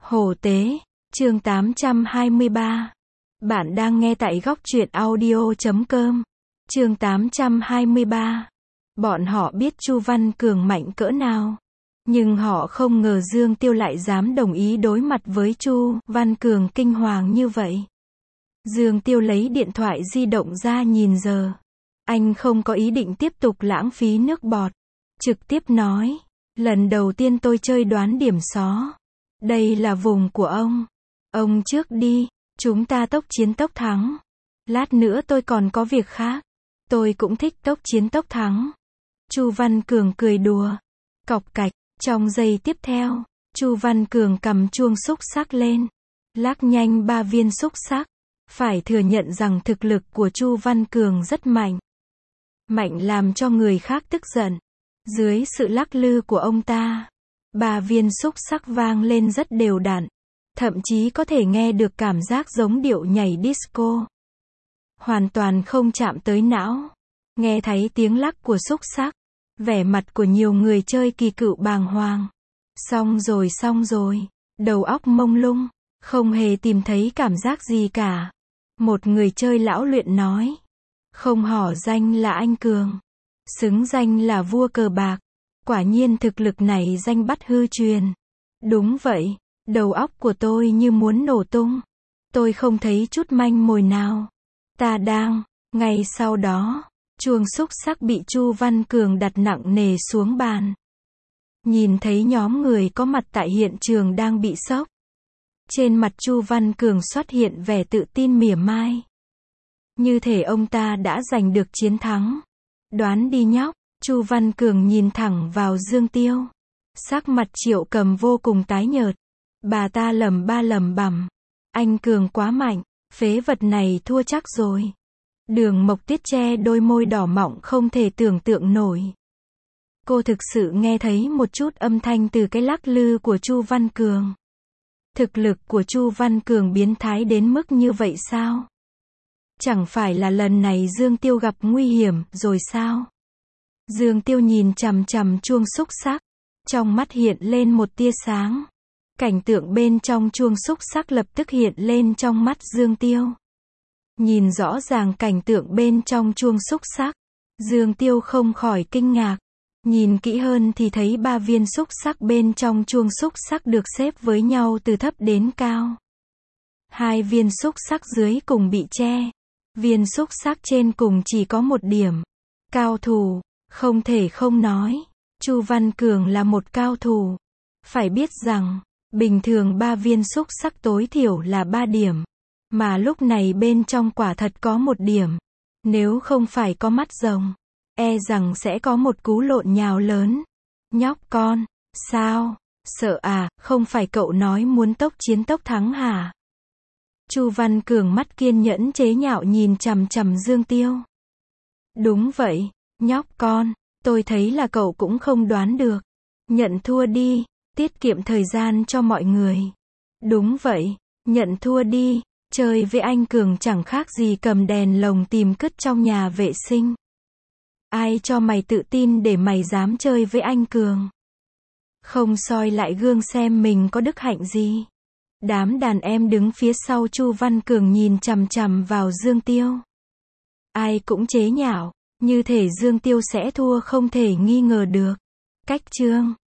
Hổ tế, chương 823. Bạn đang nghe tại góc truyện audio.com. Chương 823. Bọn họ biết Chu Văn Cường mạnh cỡ nào, nhưng họ không ngờ Dương Tiêu lại dám đồng ý đối mặt với Chu Văn Cường kinh hoàng như vậy. Dương Tiêu lấy điện thoại di động ra nhìn giờ. Anh không có ý định tiếp tục lãng phí nước bọt. Trực tiếp nói, lần đầu tiên tôi chơi đoán điểm xó. Đây là vùng của ông. Ông trước đi, chúng ta tốc chiến tốc thắng. Lát nữa tôi còn có việc khác. Tôi cũng thích tốc chiến tốc thắng. Chu Văn Cường cười đùa. Cọc cạch, trong giây tiếp theo, Chu Văn Cường cầm chuông xúc xắc lên. Lắc nhanh 3 viên xúc xắc. Phải thừa nhận rằng thực lực của Chu Văn Cường rất mạnh. Mạnh làm cho người khác tức giận. Dưới sự lắc lư của ông ta, 3 viên xúc xắc vang lên rất đều đặn. Thậm chí có thể nghe được cảm giác giống điệu nhảy disco. Hoàn toàn không chạm tới não. Nghe thấy tiếng lắc của xúc xắc, vẻ mặt của nhiều người chơi kỳ cựu bàng hoàng. Xong rồi, đầu óc mông lung, không hề tìm thấy cảm giác gì cả. Một người chơi lão luyện nói, không hổ danh là anh Cường, xứng danh là vua cờ bạc. Quả nhiên thực lực này danh bắt hư truyền. Đúng vậy, đầu óc của tôi như muốn nổ tung. Tôi không thấy chút manh mồi nào. Ngay sau đó, chuông xúc xắc bị Chu Văn Cường đặt nặng nề xuống bàn. Nhìn thấy nhóm người có mặt tại hiện trường đang bị sốc. Trên mặt Chu Văn Cường xuất hiện vẻ tự tin mỉa mai. Như thể ông ta đã giành được chiến thắng. Đoán đi nhóc. Chu Văn Cường nhìn thẳng vào Dương Tiêu. Sắc mặt Triệu Cầm vô cùng tái nhợt. Bà ta lẩm bẩm. Anh Cường quá mạnh, phế vật này thua chắc rồi. Đường Mộc Tuyết che đôi môi đỏ mọng không thể tưởng tượng nổi. Cô thực sự nghe thấy một chút âm thanh từ cái lắc lư của Chu Văn Cường. Thực lực của Chu Văn Cường biến thái đến mức như vậy sao? Chẳng phải là lần này Dương Tiêu gặp nguy hiểm rồi sao? Dương Tiêu nhìn chằm chằm chuông xúc xắc, trong mắt hiện lên một tia sáng. Cảnh tượng bên trong chuông xúc xắc lập tức hiện lên trong mắt Dương Tiêu. Nhìn rõ ràng cảnh tượng bên trong chuông xúc xắc, Dương Tiêu không khỏi kinh ngạc. Nhìn kỹ hơn thì thấy 3 viên xúc xắc bên trong chuông xúc xắc được xếp với nhau từ thấp đến cao. 2 viên xúc xắc dưới cùng bị che. Viên xúc xắc trên cùng chỉ có 1 điểm. Cao thủ. Không thể không nói, Chu Văn Cường là một cao thủ. Phải biết rằng, bình thường 3 viên xúc xắc tối thiểu là 3 điểm. Mà lúc này bên trong quả thật có 1 điểm. Nếu không phải có mắt rồng, e rằng sẽ có một cú lộn nhào lớn. Nhóc con, sao? Sợ à, không phải cậu nói muốn tốc chiến tốc thắng hả? Chu Văn Cường mắt kiên nhẫn chế nhạo nhìn chằm chằm Dương Tiêu. Đúng vậy. Nhóc con, tôi thấy là cậu cũng không đoán được. Nhận thua đi, tiết kiệm thời gian cho mọi người. Đúng vậy, nhận thua đi, chơi với anh Cường chẳng khác gì cầm đèn lồng tìm cứt trong nhà vệ sinh. Ai cho mày tự tin để mày dám chơi với anh Cường? Không soi lại gương xem mình có đức hạnh gì. Đám đàn em đứng phía sau Chu Văn Cường nhìn chằm chằm vào Dương Tiêu. Ai cũng chế nhạo. Như thể Dương Tiêu sẽ thua không thể nghi ngờ được. Cách chương